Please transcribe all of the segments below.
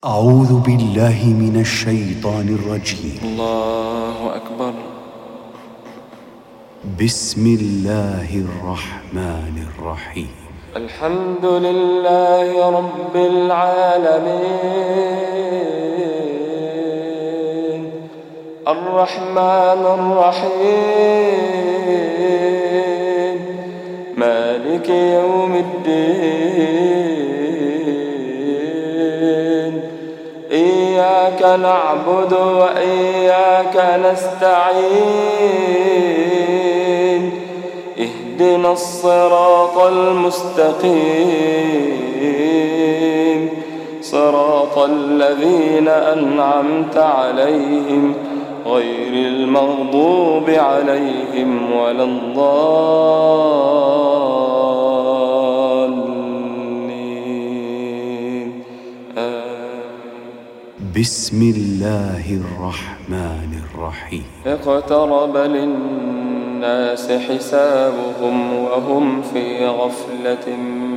أعوذ بالله من الشيطان الرجيم. الله أكبر. بسم الله الرحمن الرحيم. الحمد لله رب العالمين الرحمن الرحيم مالك يوم الدين إياك نعبد وإياك نستعين اهدنا الصراط المستقيم صراط الذين أنعمت عليهم غير المغضوب عليهم ولا الضالين بسم الله الرحمن الرحيم. اقترب للناس حسابهم وهم في غفلة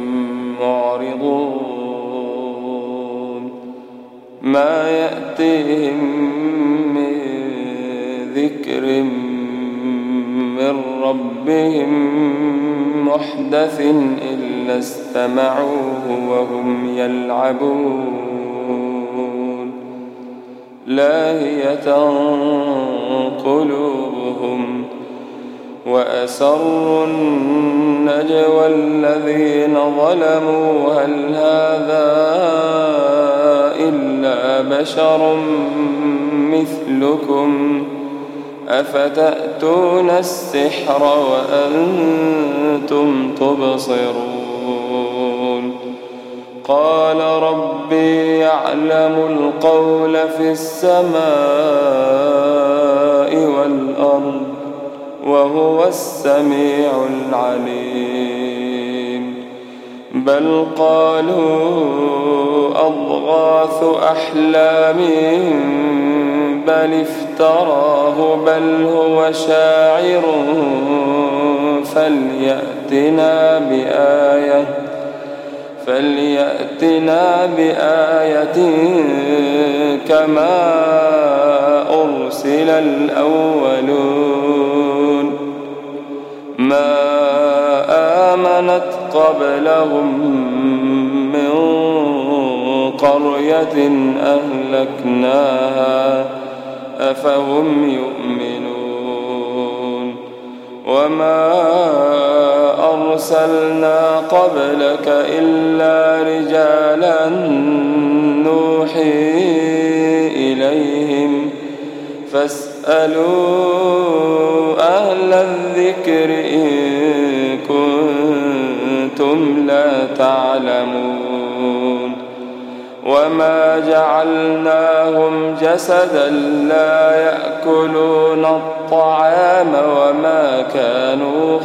معرضون ما يأتيهم من ذكر من ربهم محدث إلا استمعوه وهم يلعبون لاهية قلوبهم وأسروا النجوى الذين ظلموا هل هذا إلا بشر مثلكم أفتأتون السحر وأنتم تبصرون قال ربي يعلم القول في السماء والأرض وهو السميع العليم بل قالوا أضغاث أحلام بل افتراه بل هو شاعر فليأتنا بآية كما أرسل الأولون ما آمنت قبلهم من قرية أهلكناها أفهم يؤمنون وما أرسلنا قبلك إلا رجالا نوحي إليهم فاسألوا أهل الذكر إن كنتم لا تعلمون وما جعلناهم جسدا لا يأكلون الطعام وما كانوا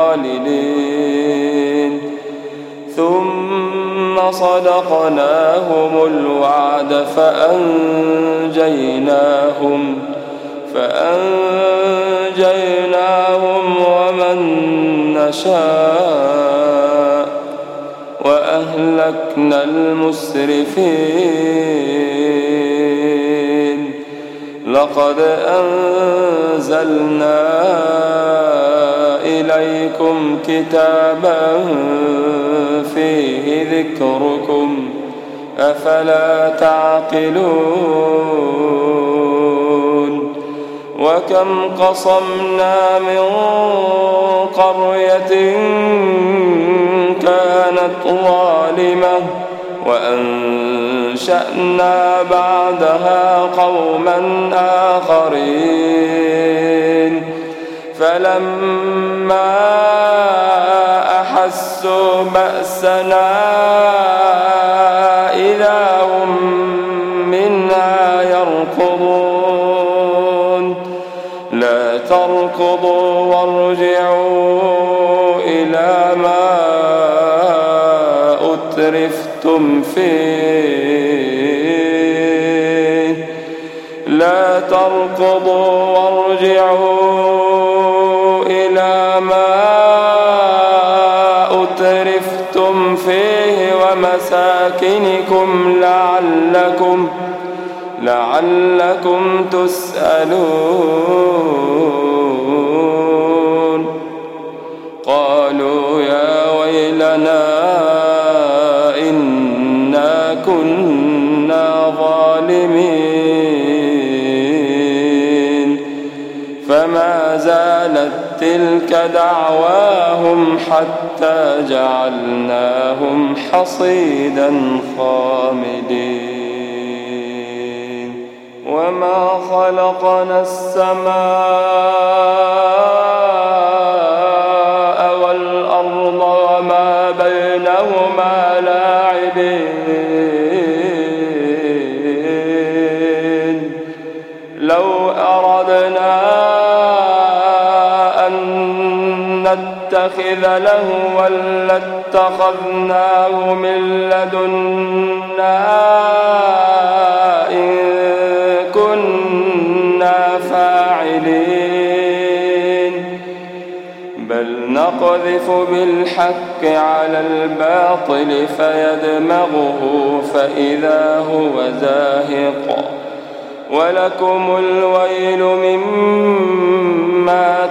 خالدين ثم صدقناهم الوعد فأنجيناهم ومن نشاء وأهلكنا المسرفين لقد أنزلنا إليكم كتابا فيه ذكركم أفلا تعقلون وكم قصمنا من قرية كانت ظالمة وأنشأنا بعدها قوما آخرين فلما أحسوا بأسنا إذا هم منها يركضون لا تركضوا وارجعوا إلى ما أترفتم فيه لا تركضوا وارجعوا إلى ما أترفتم فيه ومساكنكم لعلكم لعلكم تسألون. قالوا يا ويلنا إنا كنا ظالمين. فما زالت تلك دعواهم حتى جعلناهم حصيدا خامدين. وما خلقنا السماء والأرض وما بينهما لاعبين. لو أردنا أن نتخذ لهوا لاتخذناه من لدنا إن كنا فاعلين. بل نقذف بالحق على الباطل فيدمغه فإذا هو زاهق. ولكم الويل مما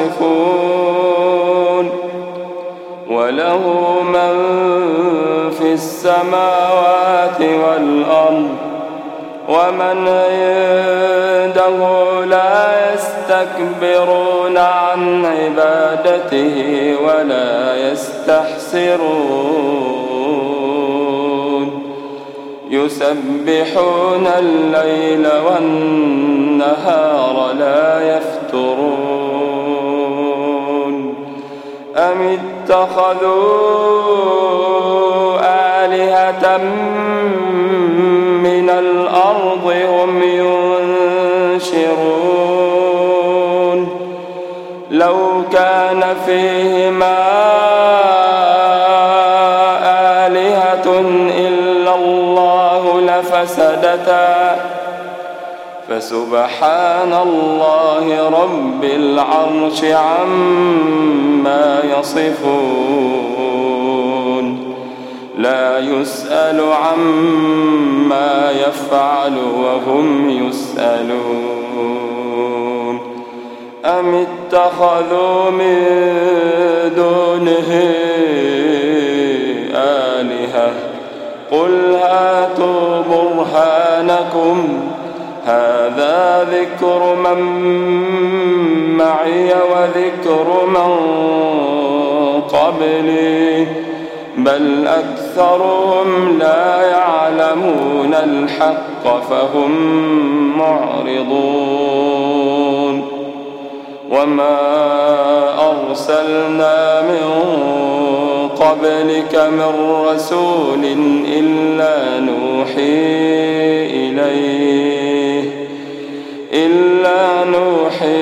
تصفون. وله من في السماوات والأرض ومن عنده لا يستكبرون عن عبادته ولا يستحسرون. يسبحون الليل والنهار لا يفترون. أم اتخذوا آلهة من الأرض هم ينشرون. لو كان فيهما آلهة إلا الله لفسدتا فسبحان الله رب العرش عما يصفون. لا يسأل عما يفعل وهم يسألون. أم اتخذوا من دونه آلهة قل هاتوا برهانكم هذا ذكر من معي وذكر من قبلي بل أكثرهم لا يعلمون الحق فهم معرضون. وما أرسلنا من قبلك من رسول إلا نوحي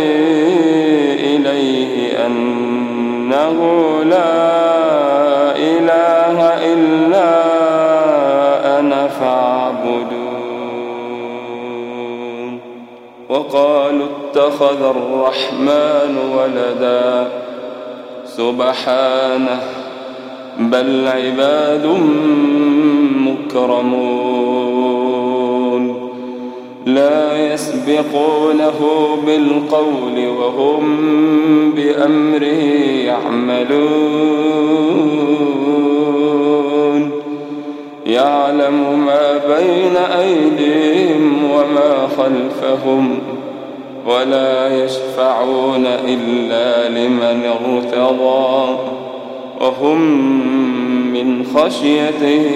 إليه أنه لا إله إلا أنا فاعبدون. وقالوا اتخذ الرحمن ولدا سبحانه بل عباد مكرمون لا يسبقونه بالقول وهم بأمره يعملون. يعلم ما بين أيديهم وما خلفهم ولا يشفعون إلا لمن ارتضى وهم من خشيته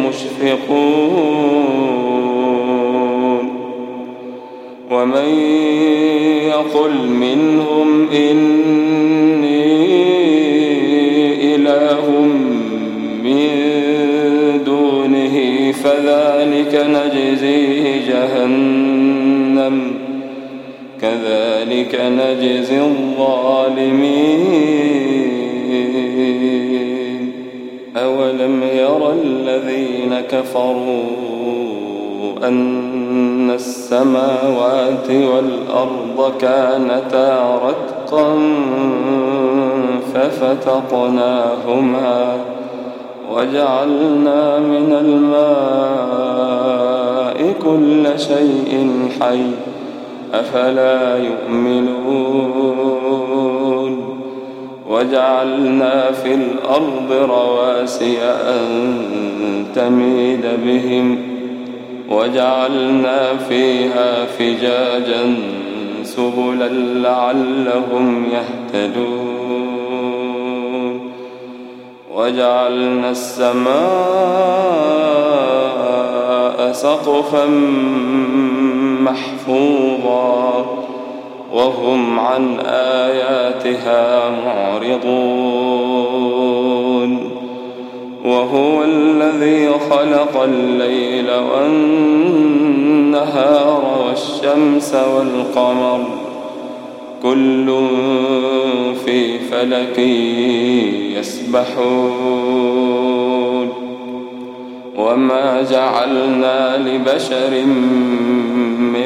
مشفقون. ومن يقل منهم إني إله من دونه فذلك نجزيه جهنم كذلك نجزي الظالمين. أولم يرى الذين كفروا أن السماوات والأرض كانتا رتقا ففتقناهما وجعلنا من الماء كل شيء حي أفلا يؤمنون وجعلنا في الأرض رواسي أن تميد بهم وجعلنا فيها فجاجا سبلا لعلهم يهتدون وجعلنا السماء سقفا محفوظا وهم عن آياتها معرضون وهو الذي خلق الليل والنهار والشمس والقمر كل في فلك يسبحون وما جعلنا لبشر من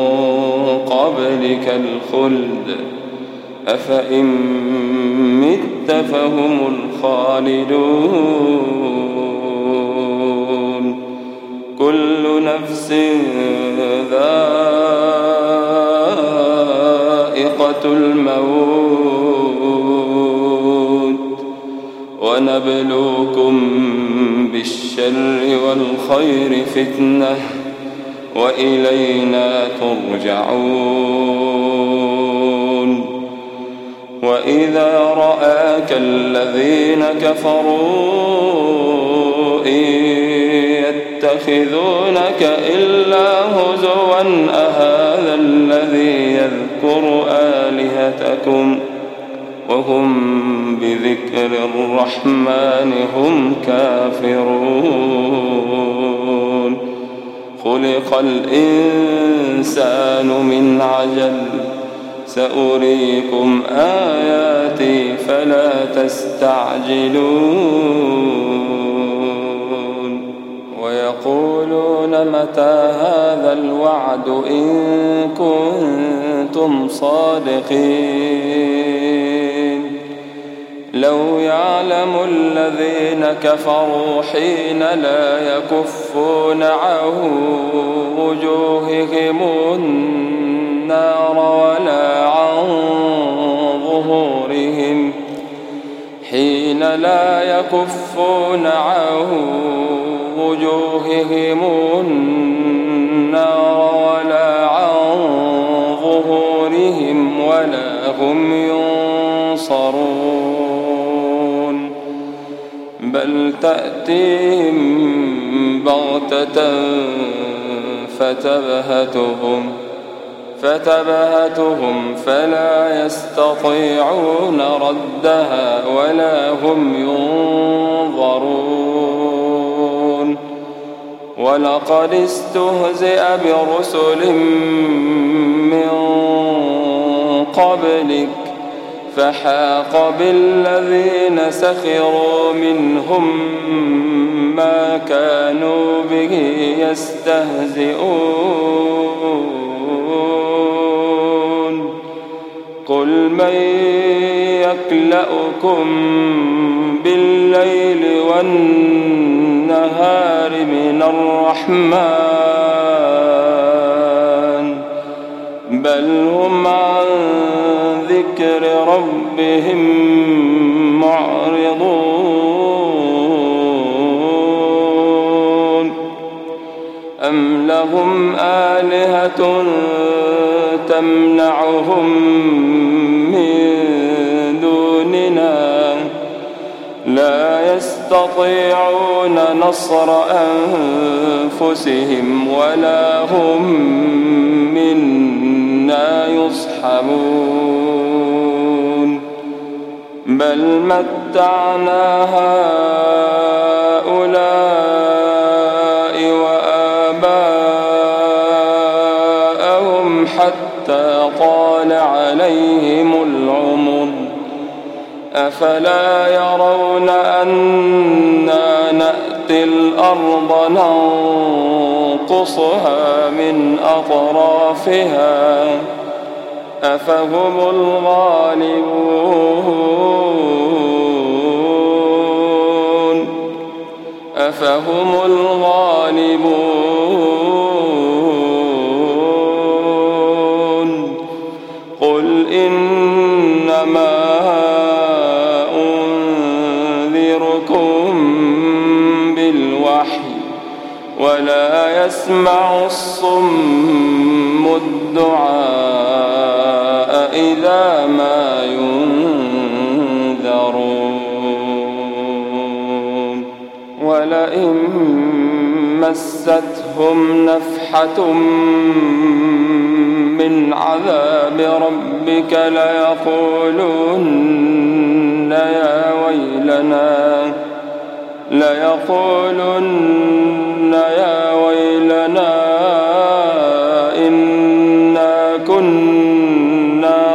قبلك الخلد أفإن مت فهم الخالدون كل نفس ذائقة الموت ونبلوكم بالشر والخير فتنة وإلينا ترجعون وإذا رآك الذين كفروا إن يتخذونك إلا هزوا أهذا الذي يذكر آلهتكم وهم بذكر الرحمن هم كافرون خلق الإنسان من عجل سأريكم آياتي فلا تستعجلون ويقولون متى هذا الوعد إن كنتم صادقين لو يعلم الذين كفروا حين لا يكفون عن وجوههم النار ولا عن ظهورهم حين لا يكفون عن وجوههم النار ولا عن ظهورهم ولا هم ينصرون بل تأتيهم بغتة فتبهتهم فلا يستطيعون ردها ولا هم ينظرون ولقد استهزئ برسل من قبلك فحاق بالذين سخروا منهم ما كانوا به يستهزئون قل من يكلؤكم بالليل والنهار من الرحمن بل هم عن ذكر ربهم معرضون أم لهم آلهة تمنعهم من دوننا لا يستطيعون نصر أنفسهم ولا هم منا يصحبون بل متعنا هؤلاء وآباءهم حتى طال عليهم العمر أفلا يرون أنا نأتي الأرض ننقصها من أطرافها أفهم الغالبون يسمع الصم الدعاء إذا ما ينذرون ولئن مستهم نفحة من عذاب ربك ليقولن يا ويلنا إنا كنا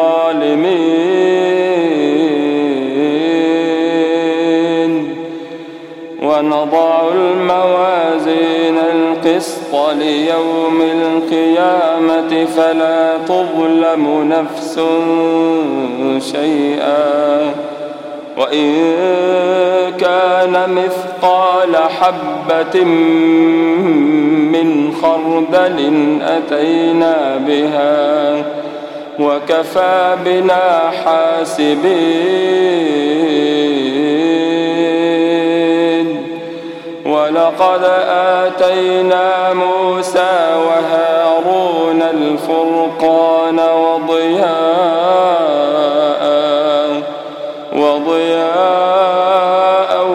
ظالمين ونضع الموازين القسط ليوم القيامة فلا تظلم نفس شيئا وإن كان مثقال حبة من خردل أتينا بها وكفى بنا حاسبين ولقد آتينا موسى وهارون الفرقان وضياء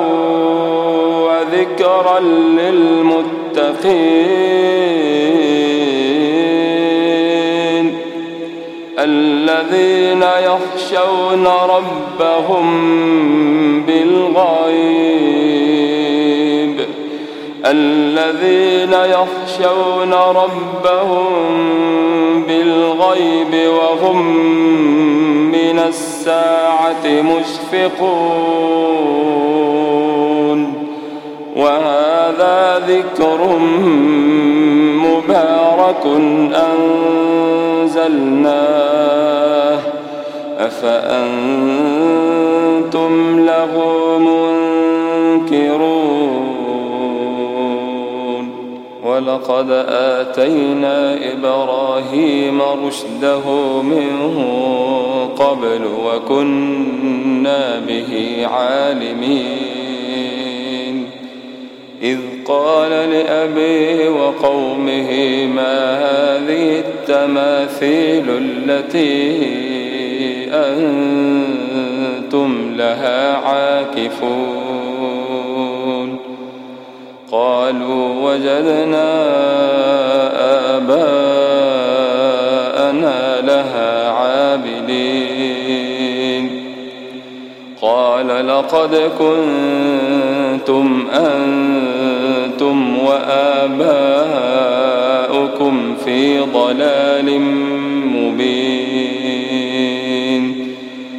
وذكرا للمتقين الذين يخشون ربهم بالغيب وهم من الساعة مشفقون وهذا ذكر مبارك أنزلناه أفأنتم له منكرون ولقد آتينا إبراهيم رشده من قبل وكنا به عالمين إذ قال لأبيه وقومه ما هذه التماثيل التي أنتم لها عاكفون قالوا وجدنا آباءنا لها عابدين قال لقد كنتم أنتم وآباؤكم في ضلال مبين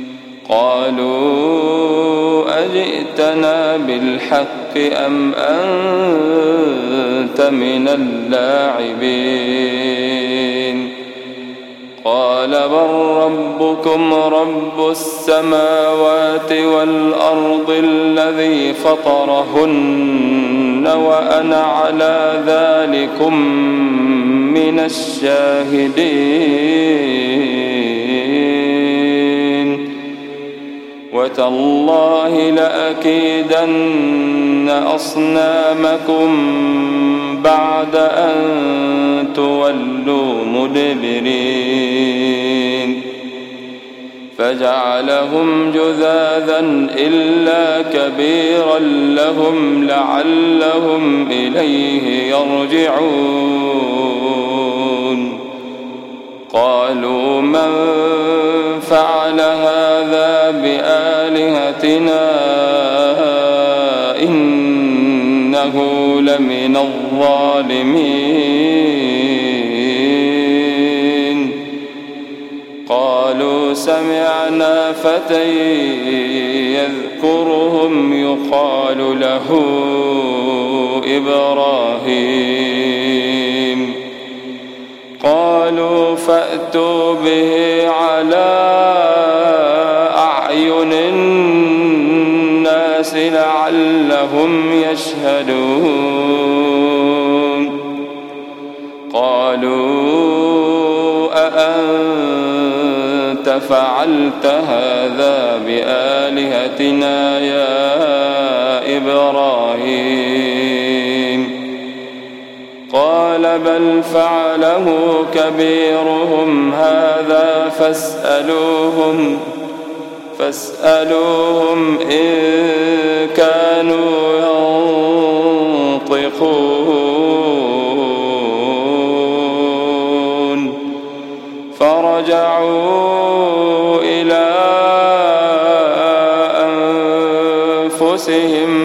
قالوا أجئتنا بالحق أم أنت من اللاعبين قال بل ربكم رب السماوات والأرض الذي فطرهن وأنا على ذلكم من الشاهدين وتالله لأكيدن أصنامكم بعد أن تولوا مدبرين فجعلهم جذاذا إلا كبيرا لهم لعلهم إليه يرجعون قالوا من فعل هذا بآلهتنا إنه لمن الظالمين قالوا سمعنا فتى يذكرهم يقال له إبراهيم قالوا فأتوا به على أعين الناس لعلهم يشهدون قالوا أأنت فعلت هذا بآلهتنا يا إبراهيم قال بل فعله كبيرهم هذا فاسألوهم إن كانوا ينطقون فرجعوا إلى أنفسهم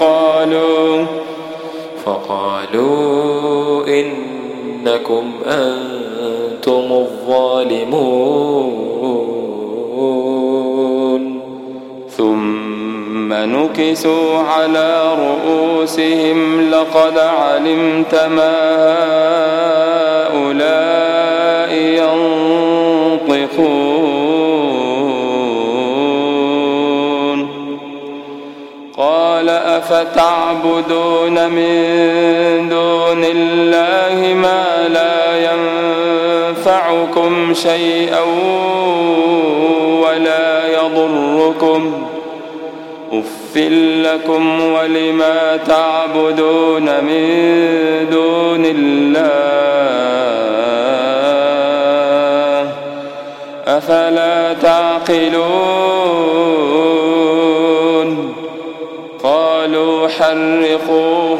فقالوا إنكم أنتم الظالمون ثم نكسوا على رؤوسهم لقد علمت ما هؤلاء ينطقون قال أفتعبدون من دون الله ما لا ينفعكم شيئا ولا يضركم أف لكم ولما تعبدون من دون الله أفلا تعقلون قالوا حرقوه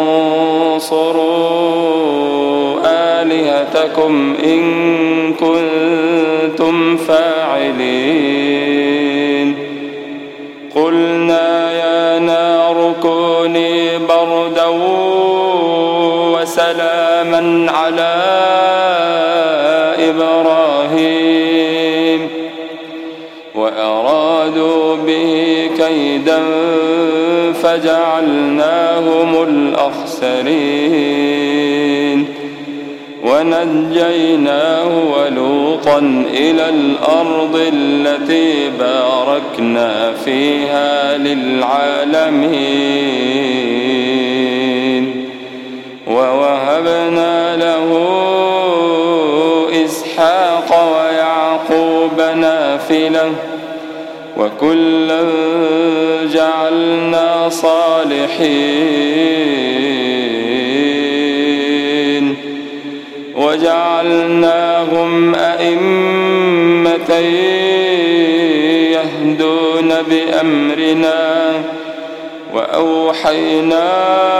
وانصروا آلهتكم إن كنتم فاعلين قلنا يا نار كوني بردا وسلاما على إبراهيم وأرادوا به كيدا فجعلناهم الأخسرين ونجيناه ولوطا إلى الأرض التي باركنا فيها للعالمين ووهبنا له إسحاق ويعقوب نافلة وكلا جعلنا صالحين وجعلناهم أئمة يهدون بأمرنا وأوحينا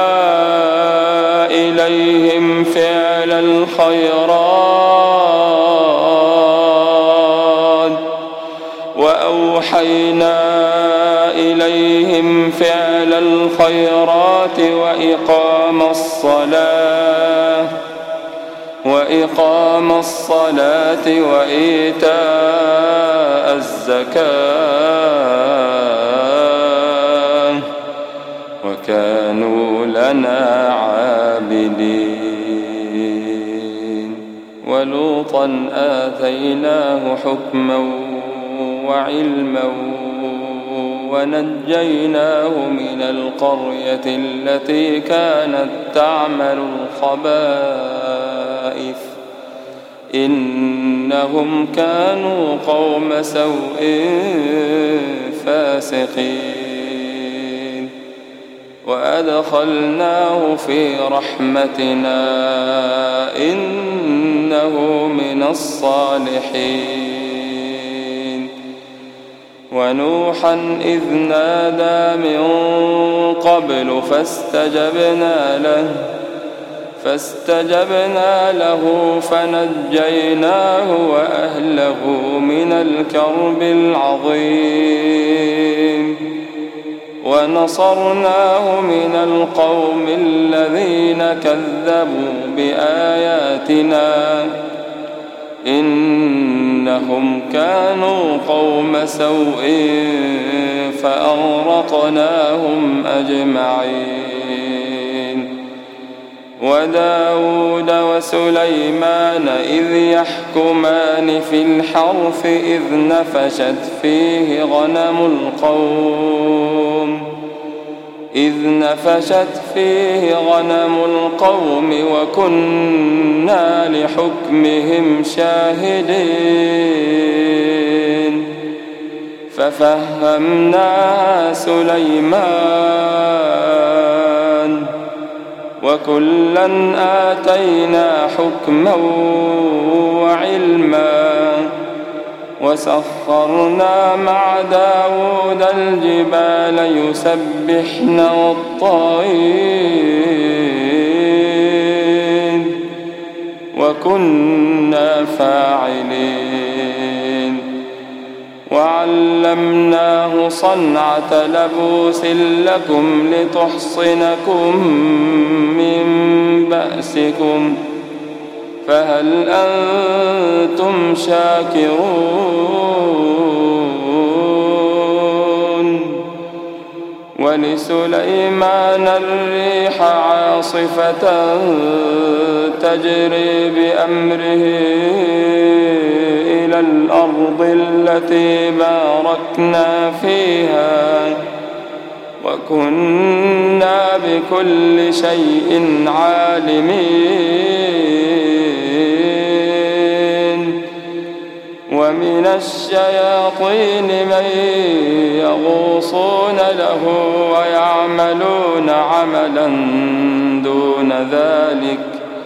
إليهم فعل الخيرات وإقام الصلاة وإيتاء الزكاة وكانوا لنا عابدين ولوطا آتيناه حكما وعلما ونجيناه من القرية التي كانت تعمل الخبائث إنهم كانوا قوم سوء فاسقين وأدخلناه في رحمتنا إنه من الصالحين ونوحا إذ نادى من قبل فاستجبنا له فنجيناه وأهله من الكرب العظيم ونصرناه من القوم الذين كذبوا بآياتنا إنهم كانوا قوم سوء فأغرقناهم أجمعين وداود وسليمان إذ يحكمان في الحرث إذ نفشت فيه غنم القوم وكنا لحكمهم شاهدين ففهمناها سليمان وكلا آتينا حكما وعلما وسخرنا مع داود الجبال يسبحن والطير وكنا فاعلين وعلمناه صنعة لبوس لكم لتحصنكم من بأسكم فهل أنتم شاكرون ولسليمان الريح عاصفة تجري بأمره إلى الأرض التي باركنا فيها وكنا بكل شيء عالمين ومن الشياطين من يغوصون له ويعملون عملا دون ذلك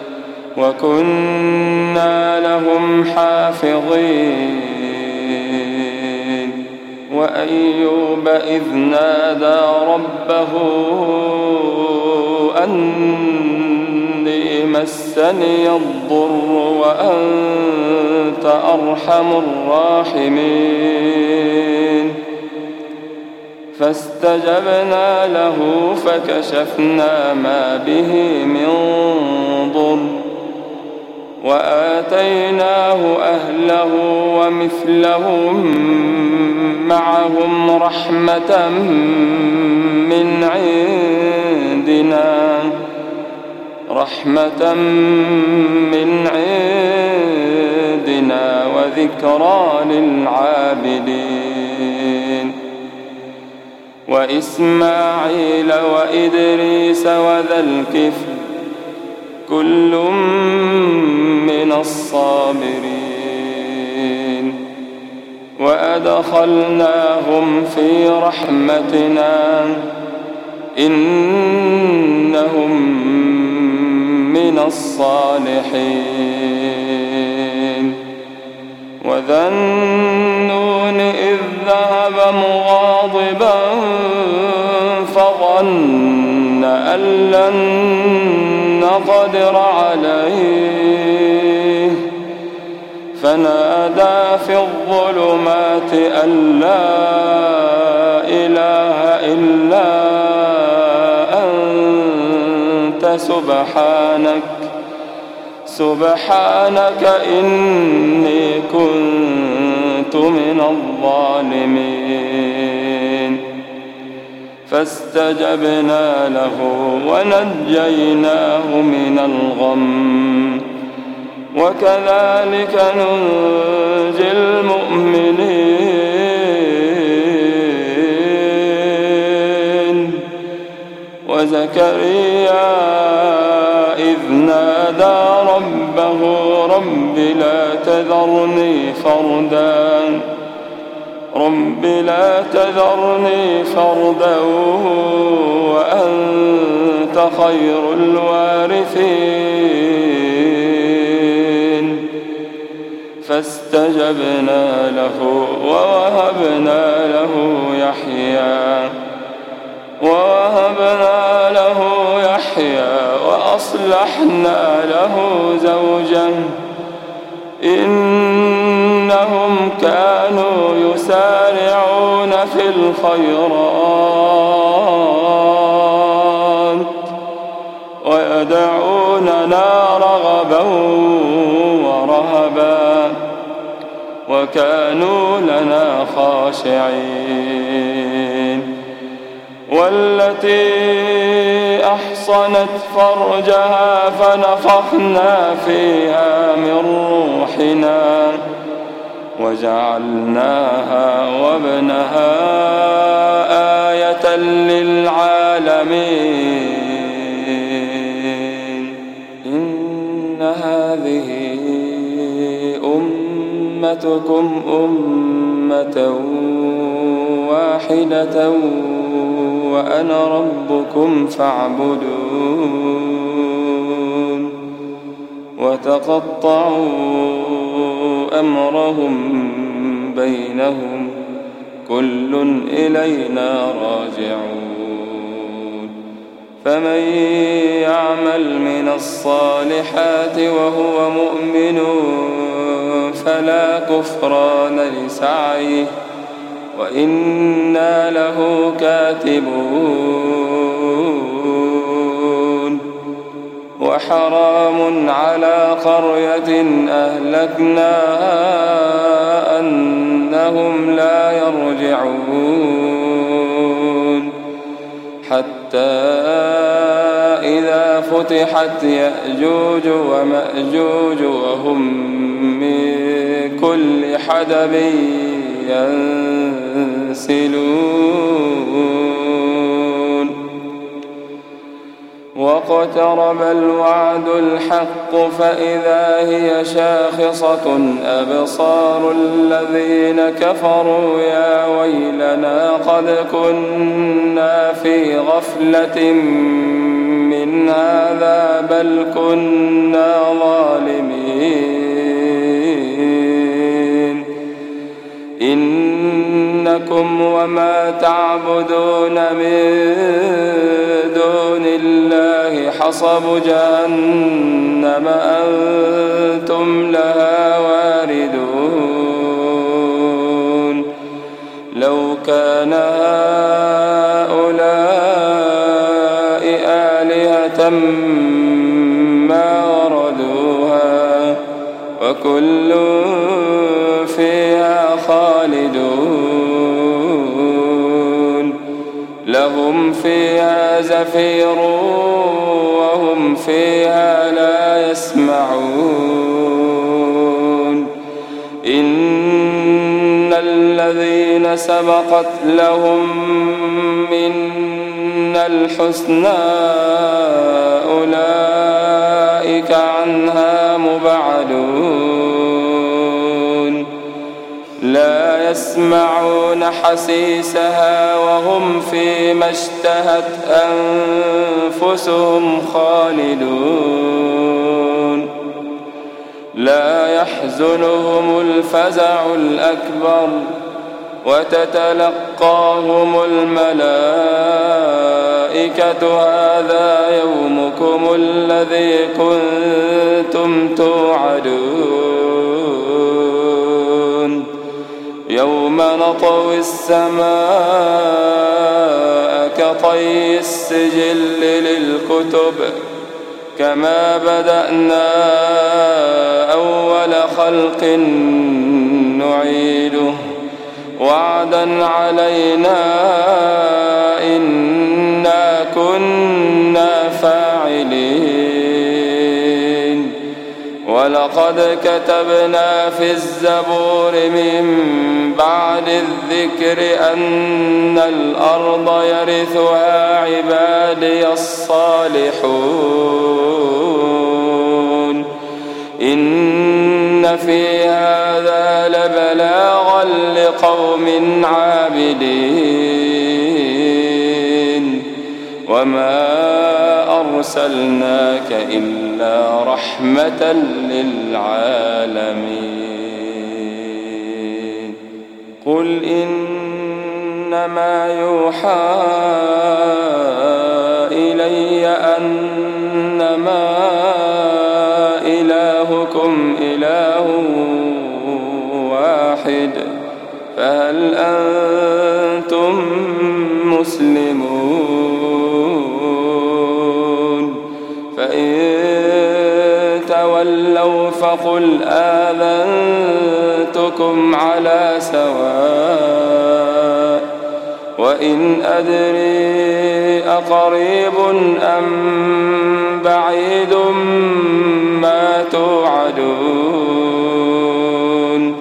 وكنا لهم حافظين وأيوب إذ نادى ربه أني مسني الضر وأنت أرحم الراحمين فاستجبنا له فكشفنا ما به من ضر وآتيناه أهله ومثلهم معهم رحمة من عندنا وذكرى للعابدين وإسماعيل وإدريس وذا الكفل كل من الصابرين وأدخلناهم في رحمتنا إنهم من الصالحين وذا النون إذ ذهب مغاضبا فظن أن لن نقدر عليه فنادى في الظلمات أن لا إله إلا أنت سبحانك إني كنت من الظالمين فاستجبنا له ونجيناه من الغم وكذلك ننجي المؤمنين وزكريا إذ نادى ربه رب لا تذرني فردا وأنت خير الوارثين فاستجبنا له ووهبنا له يحيى وأصلحنا له زوجه إنهم كانوا يسارعون في الخيرات ويدعوننا رغبا ورهبا وكانوا لنا خاشعين والتي أحصنت فرجها فنفخنا فيها من روحنا وجعلناها وابنها آية للعالمين إن هذه أمتكم أمة واحدة وأنا ربكم فاعبدون وتقطعوا أمرهم بينهم كل إلينا راجعون فمن يعمل من الصالحات وهو مؤمن فلا كفران لسعيه وإنا له كاتبون وحرام على قرية أهلكناها أنهم لا يرجعون حتى إذا فتحت يأجوج ومأجوج وهم من كل حدب ينسلون واقترب الوعد الحق فإذا هي شاخصة أبصار الذين كفروا يا ويلنا قد كنا في غفلة من هذا بل كنا ظالمين إنكم وما تعبدون من دون الله حصب جهنم أنتم لها واردون لو كان هؤلاء آلهة ما وردوها وكل فيها خالدون لهم فيها زفير وهم فيها لا يسمعون إن الذين سبقت لهم منا الحسنى أولئك عنها مبعدون لا يسمعون حسيسها وهم فيما اشتهت أنفسهم خالدون لا يحزنهم الفزع الأكبر وتتلقاهم الملائكة هذا يومكم الذي كنتم توعدون يوم نطوي السماء كطي السجل للكتب كما بدأنا أول خلق نعيده وعدا علينا إنا كنا فاعلين ولقد كتبنا في الزبور من بعد الذكر أن الأرض يرثها عبادي الصالحون إن في هذا لبلاغا لقوم عابدين وما أرسلناك إلا رحمة للعالمين قل إنما يوحى إلي أنما إلهكم إله واحد فهل أنتم مسلمون فإن تولوا فقل آذنتكم على سواء وإن أدري أقريب أم بعيد ما توعدون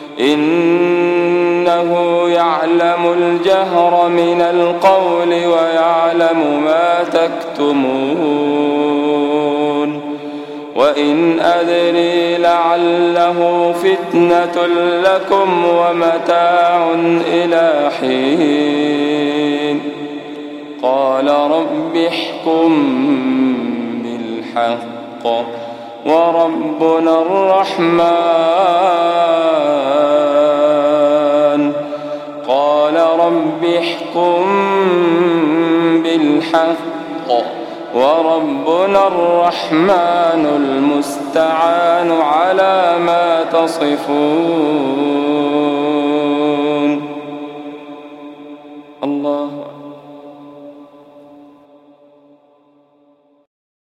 إنه يعلم الجهر من القول ويعلم ما تكتمون وإن أدري لعله فتنة لكم ومتاع إلى حين قال رب احكم بالحق وربنا الرحمن. قال رب احكم بالحق وربنا الرحمن المستعان على ما تصفون.